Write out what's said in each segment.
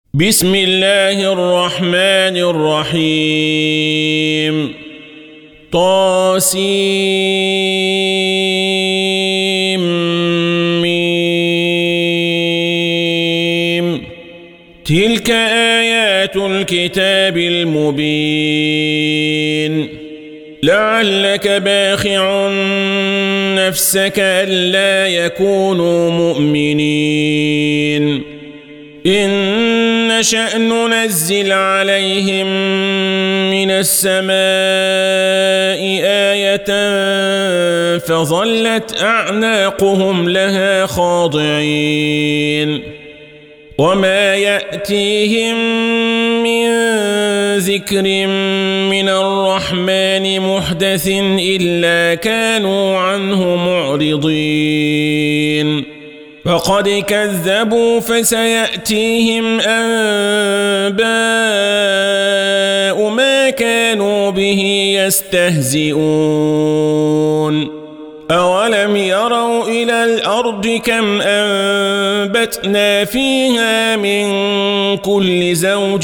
بسم الله الرحمن الرحيم طاسيم تلك آيات الكتاب المبين لعلك باخع نفسك ألا يكونوا مؤمنين إن نشأ ننزل عليهم من السماء آية فظلت أعناقهم لها خاضعين وما يأتيهم من ذكر من الرحمن محدث إلا كانوا عنه معرضين فقد كذبوا فسيأتيهم أنباء ما كانوا به يستهزئون أولم يروا إلى الأرض كم أنبتنا فيها من كل زوج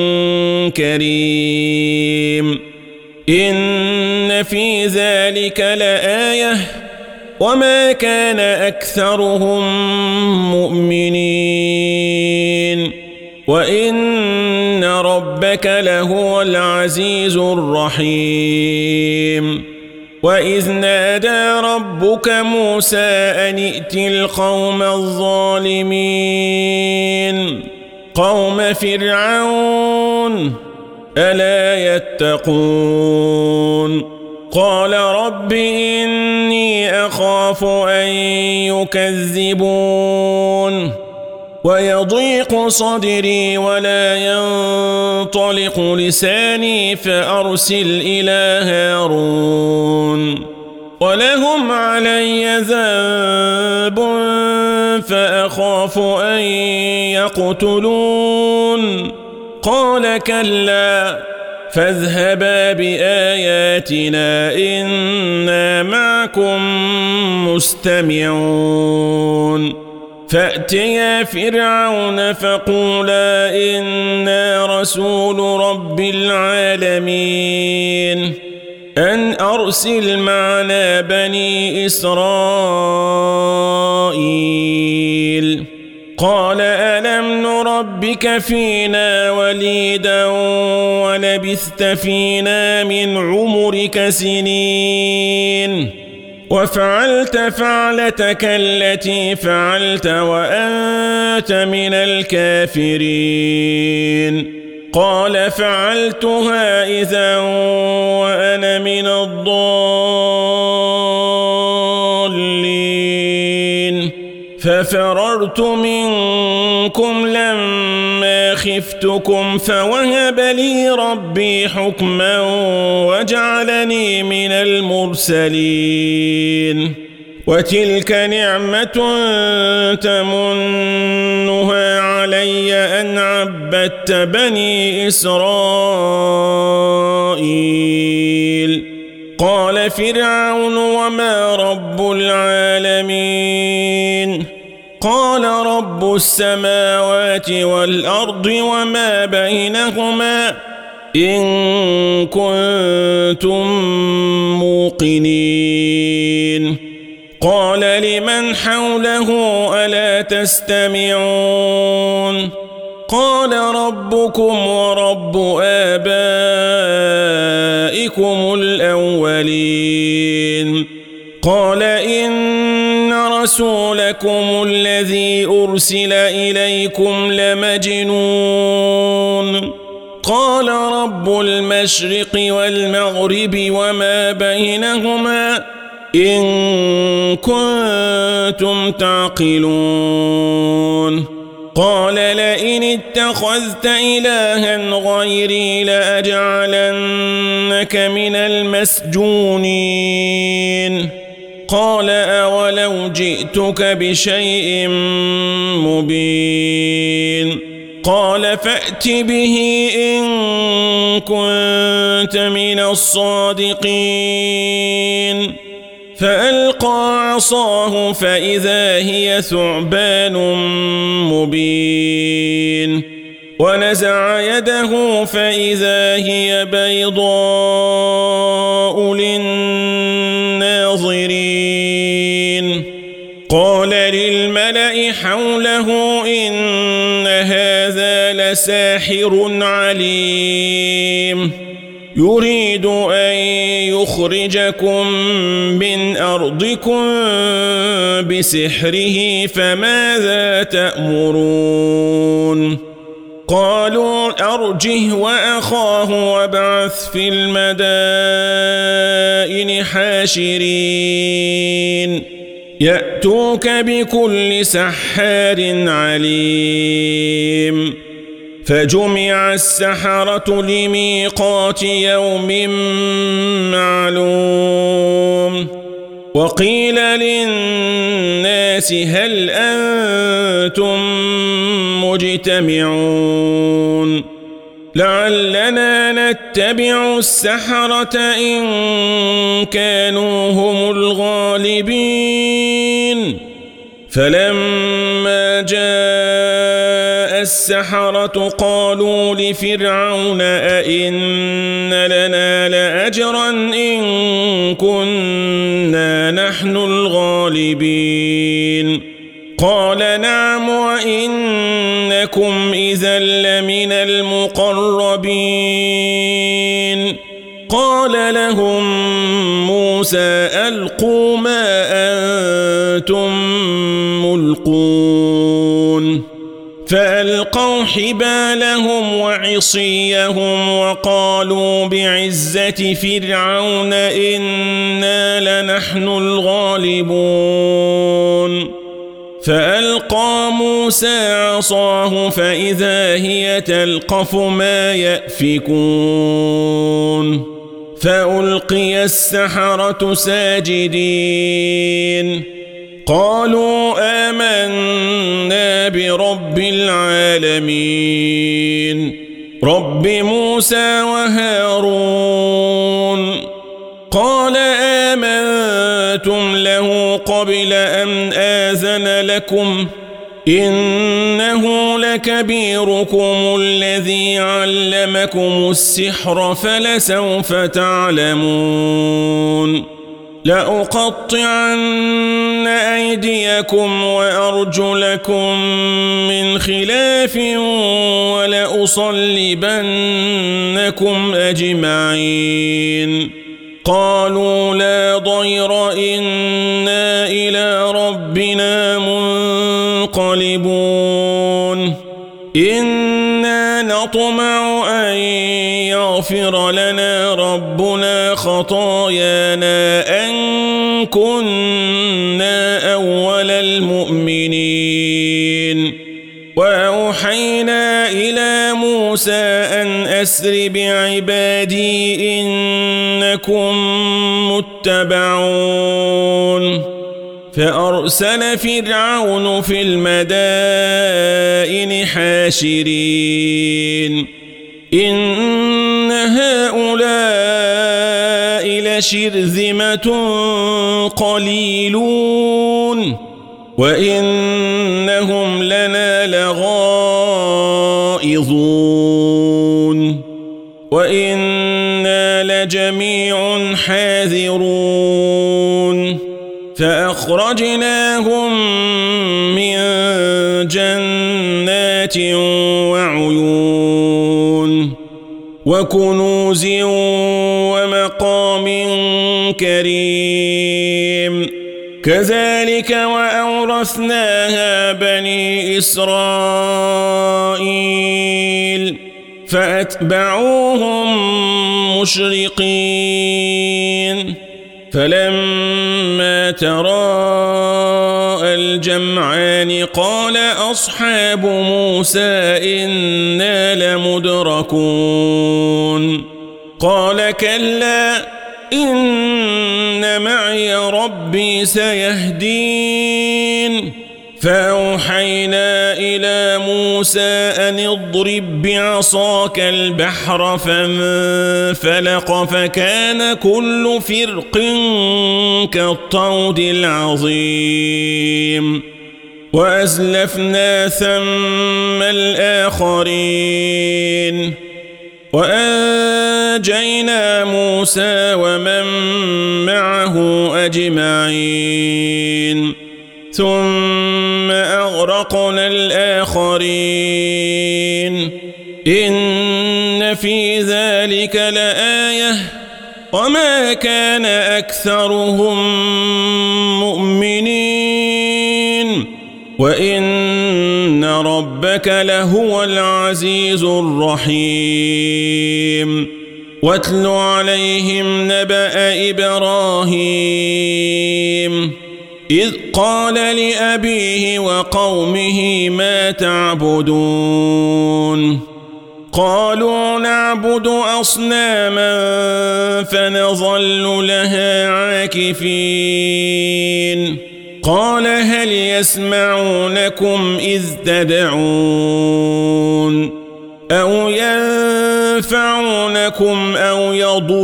كريم إن في ذلك لآية وما كان أكثرهم مؤمنين وإن ربك لهو العزيز الرحيم وإذ نادى ربك موسى أن ائت القوم الظالمين قوم فرعون ألا يتقون قال رب إني أخاف أن يكذبون ويضيق صدري ولا ينطلق لساني فأرسل إلى هارون ولهم علي ذنب فأخاف أن يقتلون قال كلا فاذهبا بآياتنا إنا معكم مستمعون فأتيا فرعون فقولا إنا رسول رب العالمين أن أرسل معنا بني إسرائيل قال ألم نربك فينا وليدا ولبثت فينا من عمرك سنين وفعلت فعلتك التي فعلت وأنت من الكافرين قال فعلتها إذا وأنا من الضالين ففررت منكم لما خفتكم فوهب لي ربي حكما وجعلني من المرسلين وتلك نعمة تمنها علي أن عبدت بني إسرائيل قال فرعون وما رب العالمين قال رب السماوات والأرض وما بينهما إن كنتم موقنين قال لمن حوله ألا تستمعون قال ربكم ورب آبائكم الأولين قال إن رسولكم الذي أرسل إليكم لمجنون قال رب المشرق والمغرب وما بينهما إن كنتم تعقلون قال لئن اتخذت إلها غيري لأجعلنك من المسجونين قال أولو جئتك بشيء مبين قال فأت به إن كنت من الصادقين فألقى عصاه فإذا هي ثعبان مبين ونزع يده فإذا هي بيضاء للناظرين قال للملأ حوله إن هذا لساحر عليم يريد أن يخرجكم من أرضكم بسحره فماذا تأمرون قالوا أرجه وأخاه وابعث في المدائن حاشرين يأتوك بكل سحار عليم فجمع السحرة لميقات يوم معلوم وقيل للناس هل أنتم مجتمعون لعلنا نتبع السحرة إن كانوا هم الغالبين فلما جاء السحرة قالوا لفرعون أئن لنا لأجرا إن كنا نحن الغالبين قال نعم وإنكم إذا لمن المقربين قال لهم موسى ألقوا ما أنتم ملقون فألقوا حبالهم وعصيهم وقالوا بعزة فرعون إنا لنحن الغالبون فألقى موسى عصاه فإذا هي تلقف ما يأفكون فألقي السحرة ساجدين قالوا آمنا برب العالمين رب موسى وهارون قال آمنتم له قبل أن آذن لكم إنه لكبيركم الذي علمكم السحر فلسوف تعلمون لأقطعن أيديكم وأرجلكم من خلاف ولأصلبنكم أجمعين قالوا لا ضير إنا إلى ربنا منقلبون إنا نطمع أن يغفر لنا ربنا خطايانا أن كنا أول المؤمنين وأوحينا إلى موسى أن أسر بعبادي إنكم متبعون فأرسل فرعون في المدائن حاشرين إن هؤلاء لشرذمة قليلون وإنهم لنا لغائظون وإنا لجميع حاذرون فأخرجناهم من جنات وعيون وكنوز ومقام كريم كذلك وأورثناها بني إسرائيل فأتبعوهم مشرقين فلما تراءى الجمعان قال أصحاب موسى إنا لمدركون قال كلا إن معي ربي سيهدين فأوحينا إلى موسى أن اضرب بعصاك البحر فانفلق فكان كل فرق كالطود العظيم وأزلفنا ثم الآخرين وأنجينا موسى ومن معه أجمعين ثم أغرقنا الآخرين إن في ذلك لآية وما كان أكثرهم مؤمنين وإن ربك لهو العزيز الرحيم واتل عليهم نبأ إبراهيم إذ قال لأبيه وقومه ما تعبدون قالوا نعبد أصناما فنظل لها عاكفين قال هل يسمعونكم إذ تدعون أو ينفعونكم أو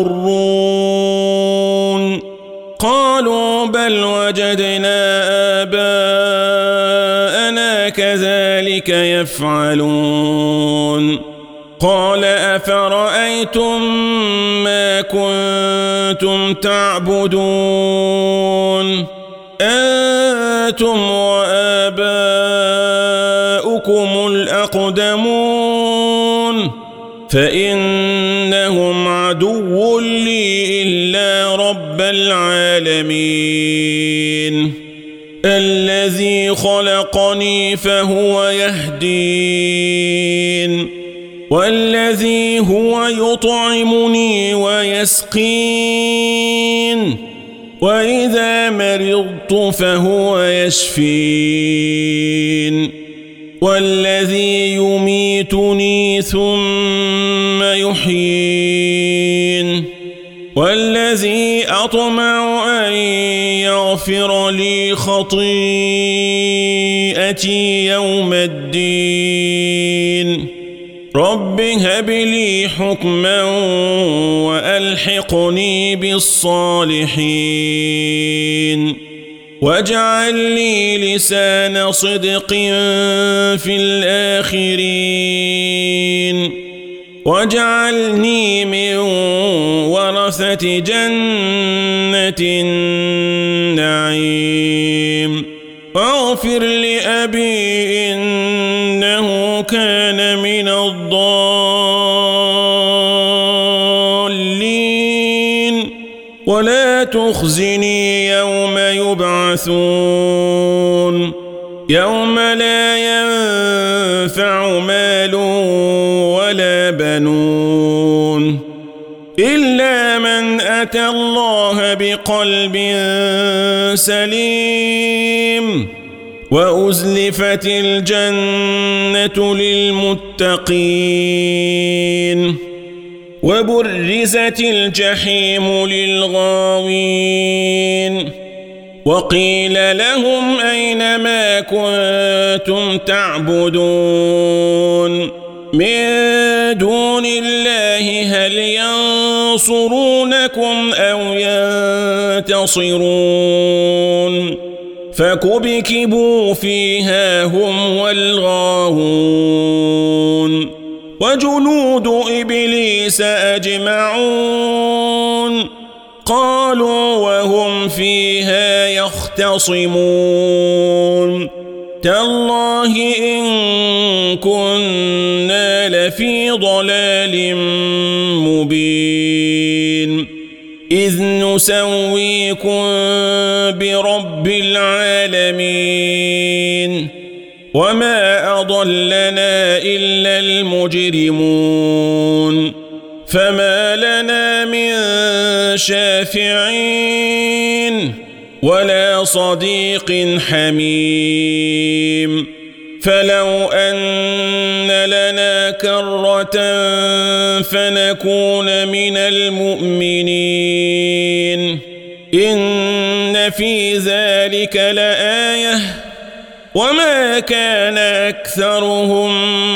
يضرون قالوا بل وجدنا آباءنا كذلك يفعلون قال أفرأيتم ما كنتم تعبدون أنتم وآباؤكم الأقدمون فإنهم عدو لي إلا رب العالمين الذي خلقني فهو يهدين والذي هو يطعمني ويسقين وإذا مرضت فهو يشفين والذي يميتني ثم يحيين والذي أطمع أن يغفر لي خطيئتي يوم الدين رب هب لي حكما وألحقني بالصالحين واجعل لي لسان صدق في الآخرين واجعلني من ورثة جنة النعيم واغفر لأبي إنه كان من الضالين ولا تخزني يوم يبعثون يوم لا ينفع مال ولا بنون إلا من أتى الله بقلب سليم وأزلفت الجنة للمتقين وبرزت الجحيم للغاوين وقيل لهم أين ما كنتم تعبدون من دون الله هل ينصرونكم أو ينتصرون فكبكبوا فيها هم والغاوون وجنود إبليس أجمعون قالوا وهم فيها يختصمون تالله إن كنا لفي ضلال مبين إذ نسويكم برب العالمين وما أضلنا إلا المجرمون فما لنا من شافعين ولا صديق حميم فلو أن لنا كرة فنكون من المؤمنين إن في ذلك لآية وما كان أكثرهم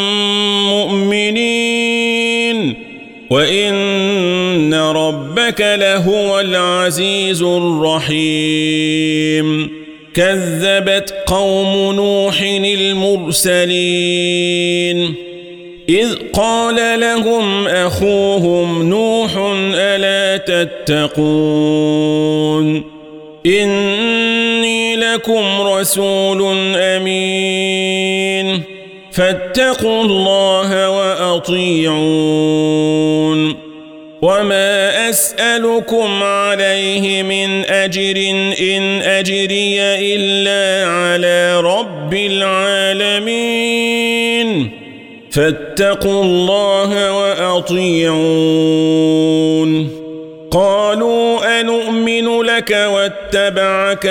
مؤمنين وإن ربك لهو العزيز الرحيم كذبت قوم نوح المرسلين إذ قال لهم أخوهم نوح ألا تتقون إني لكم رسول أمين فاتقوا الله وأطيعون وما أسألكم عليه من أجر إن أجري إلا على رب العالمين فاتقوا الله وأطيعون قالوا أنؤمن لك واتبعك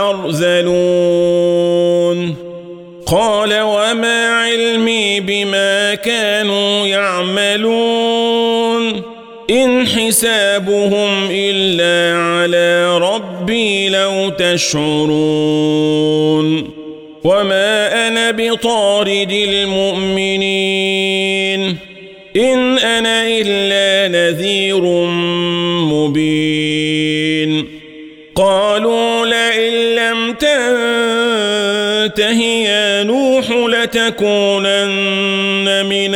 الأرذلون قال وما علمي بما كانوا يعملون إن حسابهم إلا على ربي لو تشعرون وما أنا بطارد المؤمنين إن أنا إلا نذير مبين قالوا لئن لم تنته يا نوح لتكونن من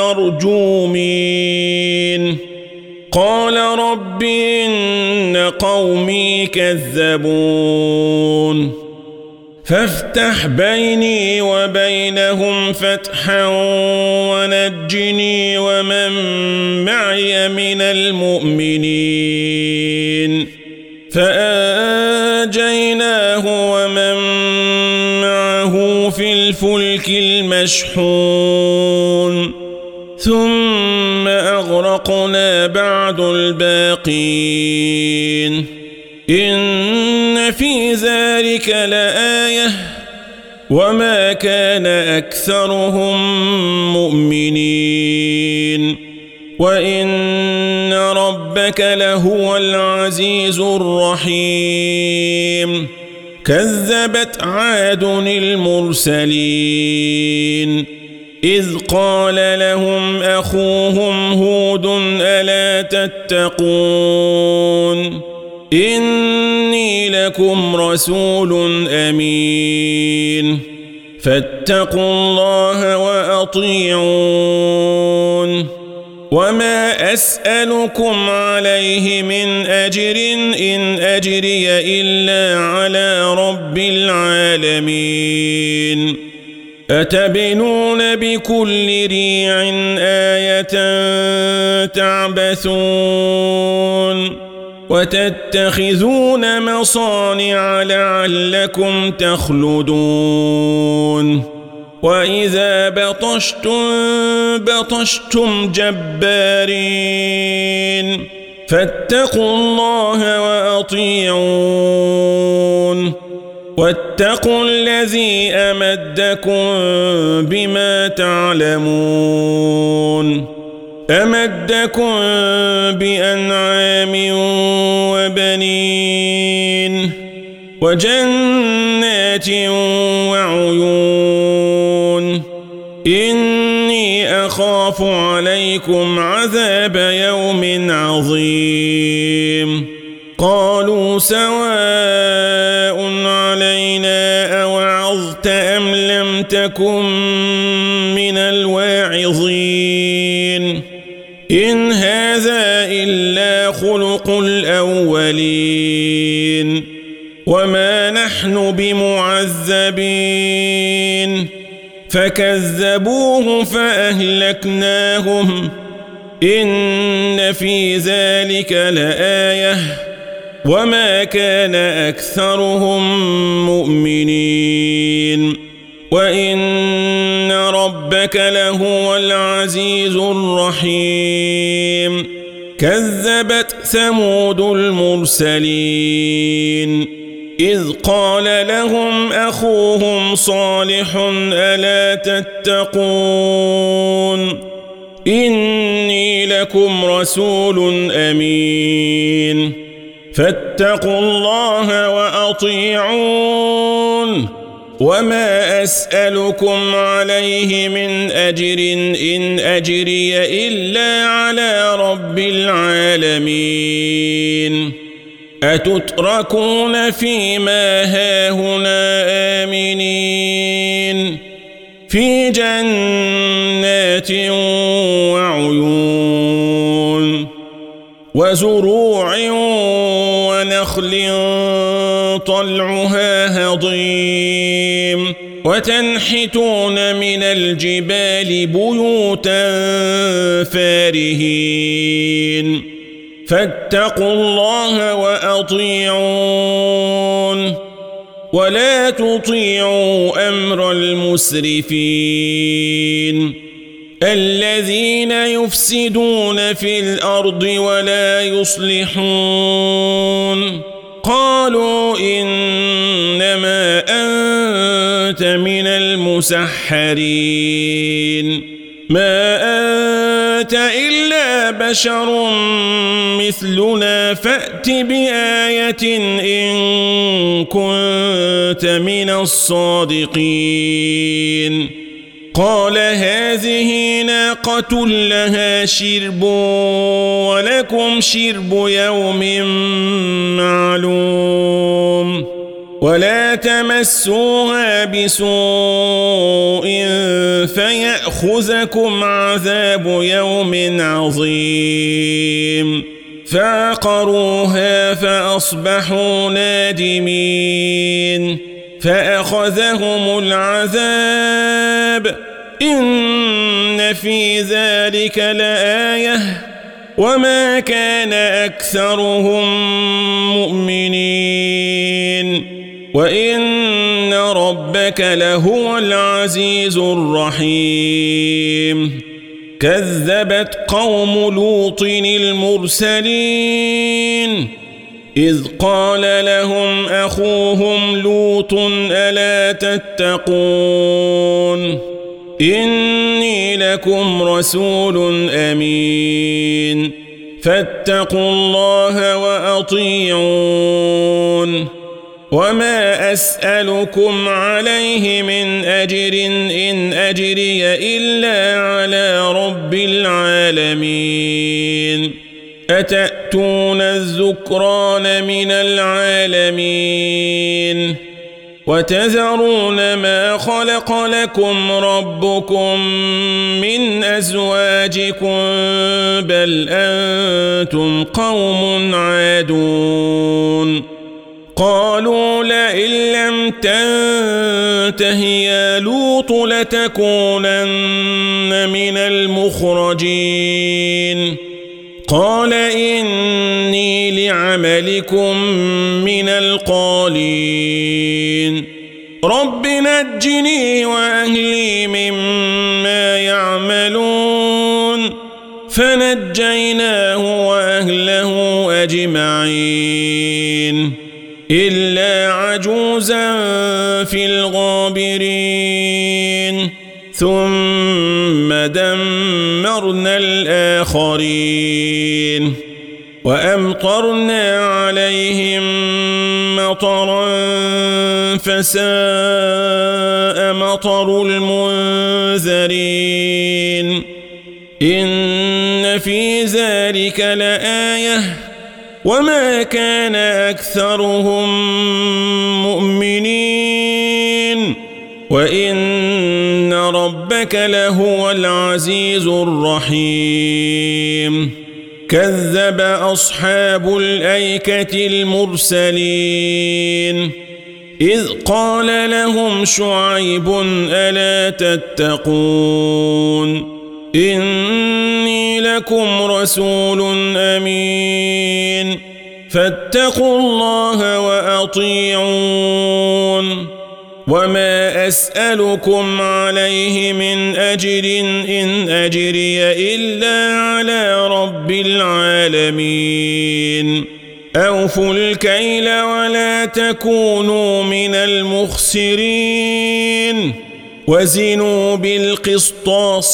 المرجومين قال رب إن قومي كذبون فافتح بيني وبينهم فتحا ونجني ومن معي من المؤمنين فأنجيناه ومن معه في الفلك المشحون ثم أغرقنا بعد الباقين إن في ذلك لآية وما كان أكثرهم مؤمنين وإن ربك لهو العزيز الرحيم كذبت عاد المرسلين إذ قال لهم أخوهم هود ألا تتقون إني لكم رسول أمين فاتقوا الله وأطيعون وما أسألكم عليه من أجر إن أجري إلا على رب العالمين أتبنون بكل ريع آية تعبثون وتتخذون مصانع لعلكم تخلدون وإذا بطشتم جبارين فاتقوا الله وأطيعون واتقوا الذي أمدكم بما تعلمون أمدكم بأنعام وبنين وجنات وعيون إني أخاف عليكم عذاب يوم عظيم قالوا سواء علينا أوعظت أم لم تكن من الواعظين إن هذا إلا خلق الأولين وما نحن بمعذبين فكذبوه فأهلكناهم إن في ذلك لآية وما كان أكثرهم مؤمنين وإن ربك لهو العزيز الرحيم كذبت ثمود المرسلين إذ قال لهم أخوهم صالح ألا تتقون إني لكم رسول أمين فاتقوا الله وأطيعون وما أسألكم عليه من أجر إن أجري إلا على رب العالمين أتتركون فيما هاهنا آمنين في جنات وعيون وزروع ونخل طلعها هضيم وتنحتون من الجبال بيوتا فارهين فاتقوا الله وأطيعون ولا تطيعوا أمر المسرفين الذين يفسدون في الأرض ولا يصلحون قالوا إنما أنت من المسحرين ما أنت إلا بشر مثلنا فأت بآية إن كنت من الصادقين قال هذه ناقة لها شرب ولكم شرب يوم معلوم ولا تمسوها بسوء فيأخذكم عذاب يوم عظيم فعقروها فأصبحوا نادمين فأخذهم العذاب إن في ذلك لآية وما كان أكثرهم مؤمنين وإن ربك لهو العزيز الرحيم كذبت قوم لوط المرسلين إذ قال لهم أخوهم لوط ألا تتقون إني لكم رسول أمين فاتقوا الله وأطيعون وما أسألكم عليه من أجر إن أجري إلا على رب العالمين أتأتون الذكران من العالمين وتذرون ما خلق لكم ربكم من أزواجكم بل أنتم قوم عادون قالوا لئن لم تنته يا لوط لتكونن من المخرجين قال إني لعملكم من القالين رب نجني وأهلي مما يعملون فنجيناه وأهله أجمعين إلا عجوزا في الغابرين ثم دمرنا الآخرين وأمطرنا عليهم مطرا فساء مطر المنذرين إن في ذلك لآية وما كان أكثرهم مؤمنين وإن ربك لهو العزيز الرحيم كذب أصحاب الأيكة المرسلين إذ قال لهم شعيب ألا تتقون إني لكم رسول أمين فاتقوا الله وأطيعون وما أسألكم عليه من أجر إن أجري إلا على رب العالمين أوفوا الكيل ولا تكونوا من المخسرين وزنوا بالقسطاس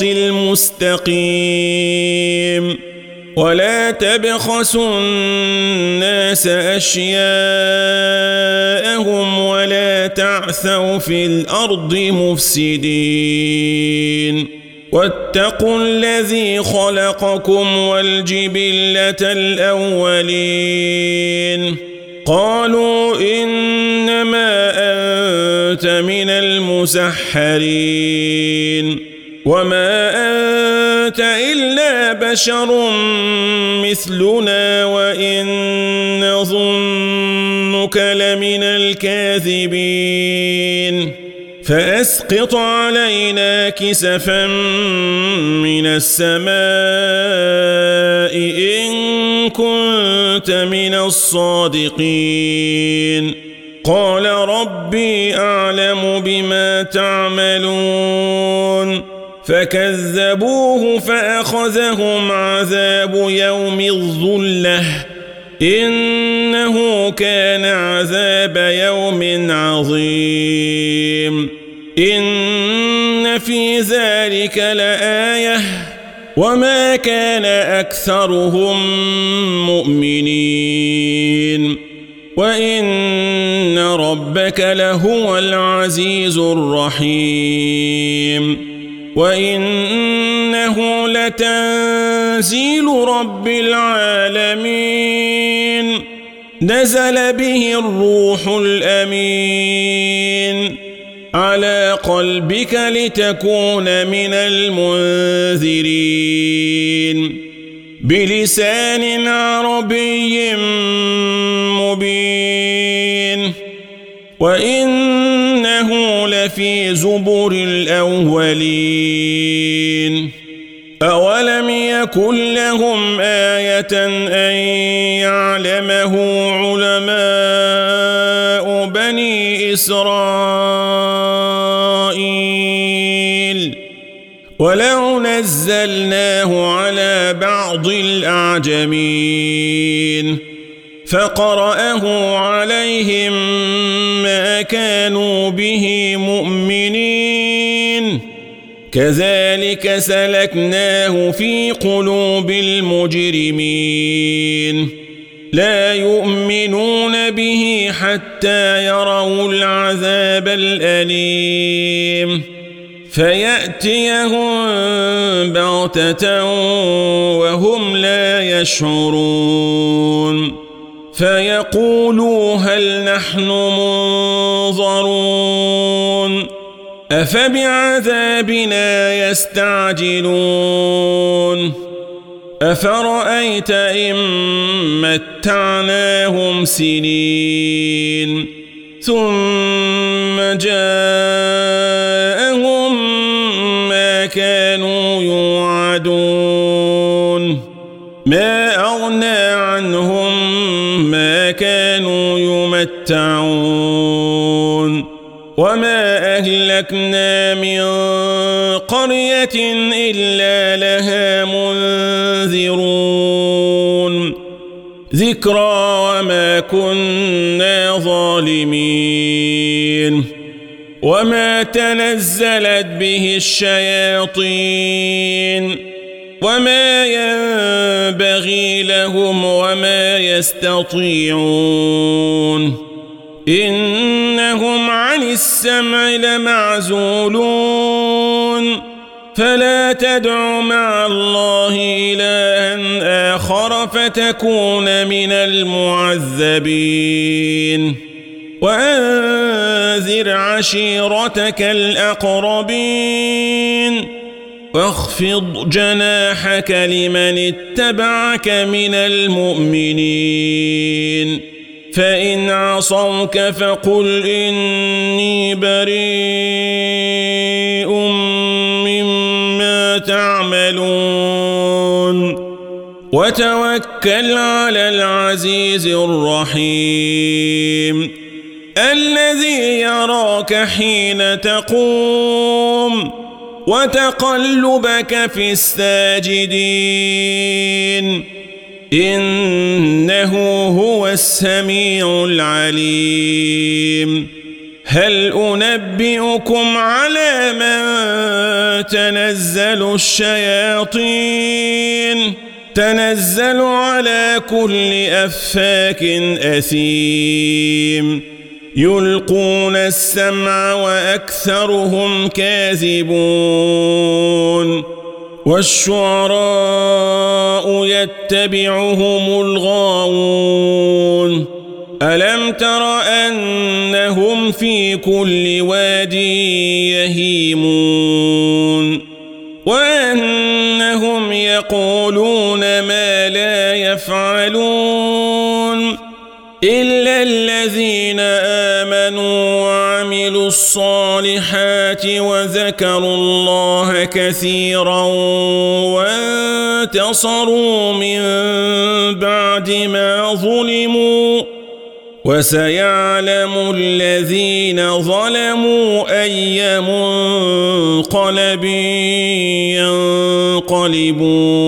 المستقيم ولا تبخسوا الناس أشياءهم ولا تعثوا في الأرض مفسدين واتقوا الذي خلقكم والجبلة الأولين قالوا إنما أنت من المسحرين وما أنت إلا بشر مثلنا وإن نظنك لمن الكاذبين فأسقط علينا كسفا من السماء إن كنت من الصادقين قال ربي أعلم بما تعملون فكذبوه فأخذهم عذاب يوم الظلة إنه كان عذاب يوم عظيم إن في ذلك لآية وما كان أكثرهم مؤمنين وإن ربك لهو العزيز الرحيم وإنه لتنزيل رب العالمين نزل به الروح الأمين على قلبك لتكون من المنذرين بلسان عربي مبين وإنه لفي زبر الأولين أولم يكن لهم آية أن يعلمه علماء بني إسرائيل ولو نزلناه على بعض الأعجمين فقرأه عليهم ما كانوا به مؤمنين كذلك سلكناه في قلوب المجرمين لا يؤمنون به حتى يروا العذاب الأليم فيأتيهم بغتة وهم لا يشعرون فيقولوا هل نحن منظرون أفبعذابنا يستعجلون أفرأيت إن متعناهم سنين ثم جاءهم ما كانوا يوعدون ما أغنى عنهم ما كانوا يمتعون وما أهلكنا من قرية إلا لها منذرون ذكرى وما كنا ظالمين وما تنزلت به الشياطين وما ينبغي لهم وما يستطيعون إنهم عن السمع لمعزولون فلا تدع مع الله إلها آخر فتكون من المعذبين وأنذر عشيرتك الأقربين واخفض جناحك لمن اتبعك من المؤمنين فإن عصوك فقل إني بريء مما تعملون وتوكل على العزيز الرحيم الذي يراك حين تقوم وتقلبك في الساجدين إنه هو السميع العليم هل أنبئكم على من تنزل الشياطين تنزل على كل أفاك أثيم يلقون السمع وأكثرهم كاذبون والشعراء يتبعهم الغاوون ألم تر أنهم في كل واد يهيمون وأنهم يقولون ما لا يفعلون إلا الذين آمنوا وعملوا الصالحات وذكروا الله كثيرا وانتصروا من بعد ما ظلموا وسيعلم الذين ظلموا أي منقلب ينقلبون